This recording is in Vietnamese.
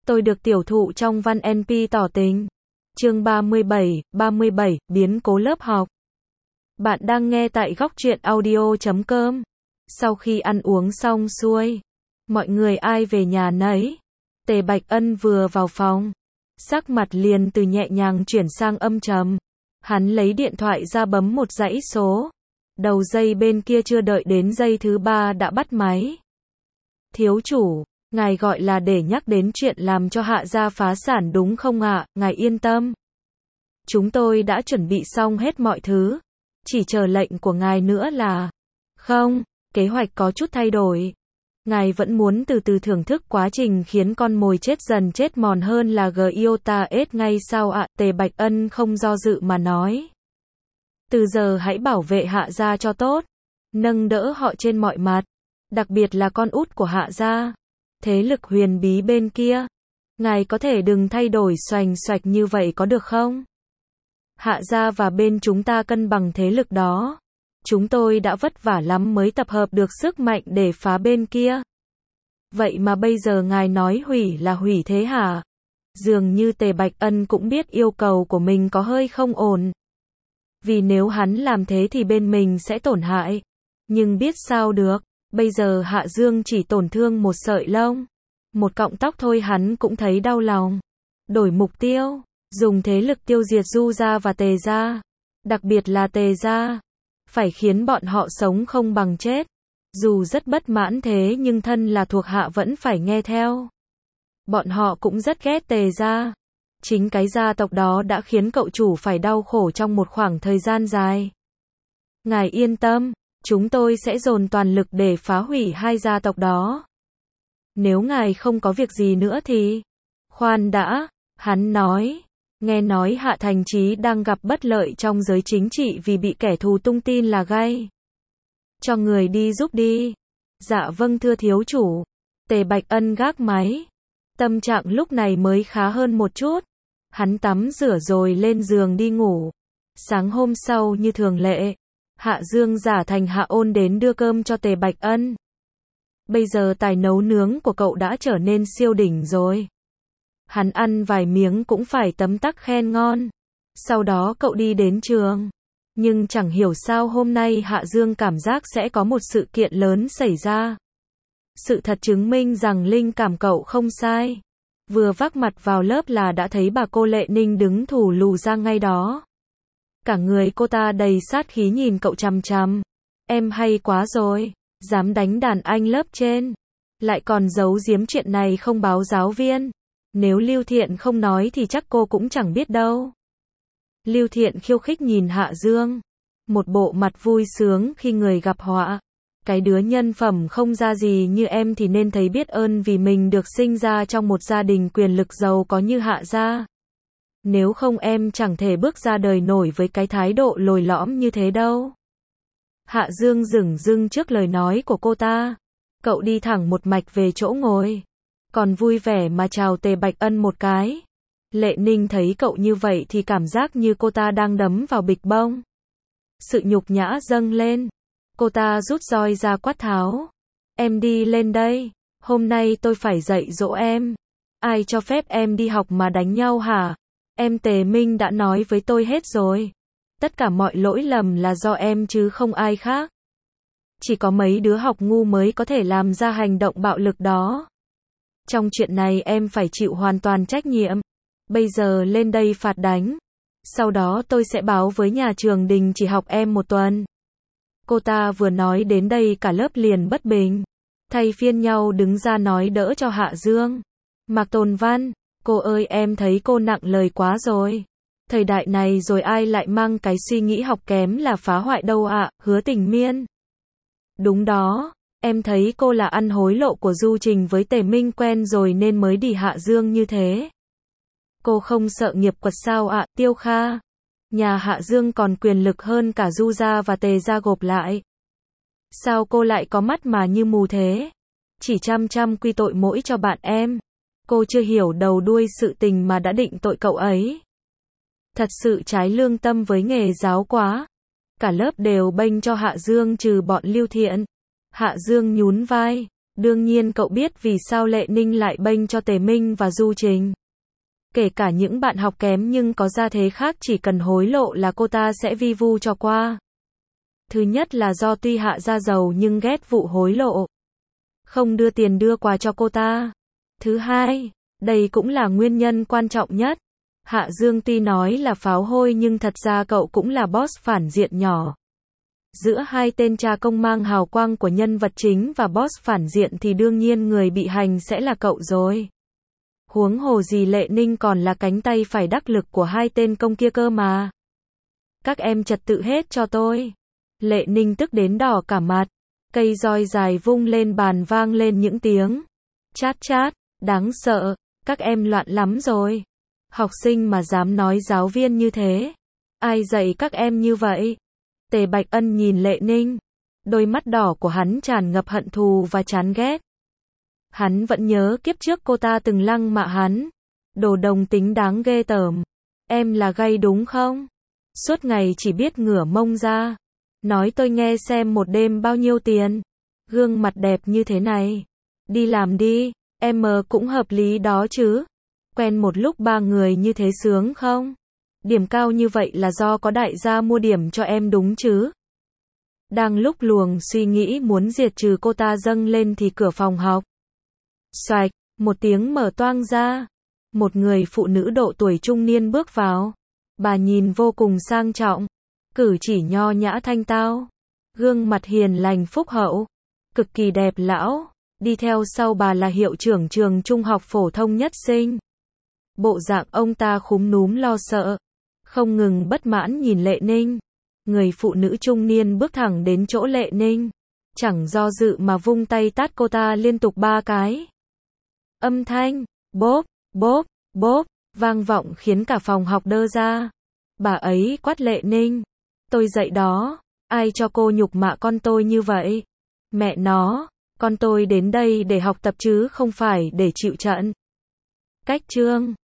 Tôi được tiểu thụ trong văn NP tỏ tình. Chương 37, biến cố lớp học. Bạn đang nghe tại góc truyện audio.com. Sau khi ăn uống xong xuôi, mọi người ai về nhà nấy. Tề Bạch Ân vừa vào phòng, sắc mặt liền từ nhẹ nhàng chuyển sang âm trầm. Hắn lấy điện thoại ra bấm một dãy số. Đầu dây bên kia chưa đợi đến dây thứ 3 đã bắt máy. Thiếu chủ, ngài gọi là để nhắc đến chuyện làm cho Hạ gia phá sản đúng không ạ? Ngài yên tâm. Chúng tôi đã chuẩn bị xong hết mọi thứ. Chỉ chờ lệnh của ngài nữa là... Không, kế hoạch có chút thay đổi. Ngài vẫn muốn từ từ thưởng thức quá trình khiến con mồi chết dần chết mòn hơn là Giota S ngay sao ạ? Tề Bạch Ân không do dự mà nói. Từ giờ hãy bảo vệ Hạ gia cho tốt. Nâng đỡ họ trên mọi mặt. Đặc biệt là con út của Hạ gia. Thế lực huyền bí bên kia. Ngài có thể đừng thay đổi xoành xoạch như vậy có được không? Hạ gia và bên chúng ta cân bằng thế lực đó. Chúng tôi đã vất vả lắm mới tập hợp được sức mạnh để phá bên kia. Vậy mà bây giờ ngài nói hủy là hủy thế hả? Dường như Tề Bạch Ân cũng biết yêu cầu của mình có hơi không ổn. Vì nếu hắn làm thế thì bên mình sẽ tổn hại. Nhưng biết sao được, bây giờ Hạ Dương chỉ tổn thương một sợi lông. Một cọng tóc thôi hắn cũng thấy đau lòng. Đổi mục tiêu, dùng thế lực tiêu diệt Du gia và Tề gia. Đặc biệt là Tề gia. Phải khiến bọn họ sống không bằng chết. Dù rất bất mãn thế nhưng thân là thuộc hạ vẫn phải nghe theo. Bọn họ cũng rất ghét Tề gia. Chính cái gia tộc đó đã khiến cậu chủ phải đau khổ trong một khoảng thời gian dài. Ngài yên tâm, chúng tôi sẽ dồn toàn lực để phá hủy hai gia tộc đó. Nếu ngài không có việc gì nữa thì... Khoan đã, hắn nói. Nghe nói Hạ Thành Chí đang gặp bất lợi trong giới chính trị vì bị kẻ thù tung tin là gay. Cho người đi giúp đi. Dạ vâng thưa thiếu chủ. Tề Bạch Ân gác máy. Tâm trạng lúc này mới khá hơn một chút. Hắn tắm rửa rồi lên giường đi ngủ. Sáng hôm sau như thường lệ, Hạ Dương giả thành Hạ Ôn đến đưa cơm cho Tề Bạch Ân. Bây giờ tài nấu nướng của cậu đã trở nên siêu đỉnh rồi. Hắn ăn vài miếng cũng phải tấm tắc khen ngon. Sau đó cậu đi đến trường. Nhưng chẳng hiểu sao hôm nay Hạ Dương cảm giác sẽ có một sự kiện lớn xảy ra. Sự thật chứng minh rằng linh cảm cậu không sai. Vừa vác mặt vào lớp là đã thấy bà cô Lệ Ninh đứng thù lù ra ngay đó. Cả người cô ta đầy sát khí nhìn cậu chằm chằm. Em hay quá rồi, dám đánh đàn anh lớp trên. Lại còn giấu giếm chuyện này không báo giáo viên. Nếu Lưu Thiện không nói thì chắc cô cũng chẳng biết đâu. Lưu Thiện khiêu khích nhìn Hạ Dương. Một bộ mặt vui sướng khi người gặp họa. Cái đứa nhân phẩm không ra gì như em thì nên thấy biết ơn vì mình được sinh ra trong một gia đình quyền lực giàu có như Hạ gia. Nếu không em chẳng thể bước ra đời nổi với cái thái độ lồi lõm như thế đâu. Hạ Dương dửng dưng trước lời nói của cô ta. Cậu đi thẳng một mạch về chỗ ngồi. Còn vui vẻ mà chào Tề Bạch Ân một cái. Lệ Ninh thấy cậu như vậy thì cảm giác như cô ta đang đấm vào bịch bông. Sự nhục nhã dâng lên. Cô ta rút roi ra quát tháo. Em đi lên đây. Hôm nay tôi phải dạy dỗ em. Ai cho phép em đi học mà đánh nhau hả? Em Tề Minh đã nói với tôi hết rồi. Tất cả mọi lỗi lầm là do em chứ không ai khác. Chỉ có mấy đứa học ngu mới có thể làm ra hành động bạo lực đó. Trong chuyện này em phải chịu hoàn toàn trách nhiệm. Bây giờ lên đây phạt đánh. Sau đó tôi sẽ báo với nhà trường đình chỉ học em một tuần. Cô ta vừa nói đến đây cả lớp liền bất bình. Thay phiên nhau đứng ra nói đỡ cho Hạ Dương. Mạc Tồn Văn, cô ơi em thấy cô nặng lời quá rồi. Thời đại này rồi ai lại mang cái suy nghĩ học kém là phá hoại đâu ạ? Hứa Tình Miên. Đúng đó, em thấy cô là ăn hối lộ của Du Trình với Tề Minh quen rồi nên mới đỉ Hạ Dương như thế. Cô không sợ nghiệp quật sao ạ? Tiêu Kha. Nhà Hạ Dương còn quyền lực hơn cả Du gia và Tề gia gộp lại. Sao cô lại có mắt mà như mù thế? Chỉ chăm chăm quy tội mỗi cho bạn em. Cô chưa hiểu đầu đuôi sự tình mà đã định tội cậu ấy. Thật sự trái lương tâm với nghề giáo quá. Cả lớp đều bênh cho Hạ Dương trừ bọn Lưu Thiện. Hạ Dương nhún vai. Đương nhiên cậu biết vì sao Lệ Ninh lại bênh cho Tề Minh và Du Trình. Kể cả những bạn học kém nhưng có gia thế khác chỉ cần hối lộ là cô ta sẽ vi vu cho qua. Thứ nhất là do tuy Hạ gia giàu nhưng ghét vụ hối lộ. Không đưa tiền đưa quà cho cô ta. Thứ hai, đây cũng là nguyên nhân quan trọng nhất. Hạ Dương tuy nói là pháo hôi nhưng thật ra cậu cũng là boss phản diện nhỏ. Giữa hai tên cha công mang hào quang của nhân vật chính và boss phản diện thì đương nhiên người bị hành sẽ là cậu rồi. Huống hồ gì Lệ Ninh còn là cánh tay phải đắc lực của hai tên công kia cơ mà. Các em trật tự hết cho tôi. Lệ Ninh tức đến đỏ cả mặt. Cây roi dài vung lên bàn vang lên những tiếng chát chát, đáng sợ, các em loạn lắm rồi. Học sinh mà dám nói giáo viên như thế. Ai dạy các em như vậy? Tề Bạch Ân nhìn Lệ Ninh. Đôi mắt đỏ của hắn tràn ngập hận thù và chán ghét. Hắn vẫn nhớ kiếp trước cô ta từng lăng mạ hắn. Đồ đồng tính đáng ghê tởm. Em là gay đúng không? Suốt ngày chỉ biết ngửa mông ra. Nói tôi nghe xem một đêm bao nhiêu tiền. Gương mặt đẹp như thế này. Đi làm đi, em cũng hợp lý đó chứ. Quen một lúc ba người như thế sướng không? Điểm cao như vậy là do có đại gia mua điểm cho em đúng chứ? Đang lúc luồng suy nghĩ muốn diệt trừ cô ta dâng lên thì cửa phòng học. Xoạch, một tiếng mở toang ra. Một người phụ nữ độ tuổi trung niên bước vào. Bà nhìn vô cùng sang trọng. Cử chỉ nho nhã thanh tao. Gương mặt hiền lành phúc hậu. Cực kỳ đẹp lão. Đi theo sau bà là hiệu trưởng trường trung học phổ thông Nhất Sinh. Bộ dạng ông ta khúm núm lo sợ. Không ngừng bất mãn nhìn Lệ Ninh. Người phụ nữ trung niên bước thẳng đến chỗ Lệ Ninh. Chẳng do dự mà vung tay tát cô ta liên tục 3 cái. Âm thanh, bốp, bốp, bốp, vang vọng khiến cả phòng học đơ ra. Bà ấy quát Lệ Ninh. Tôi dạy đó, ai cho cô nhục mạ con tôi như vậy? Mẹ nó, con tôi đến đây để học tập chứ không phải để chịu trận. Cách chương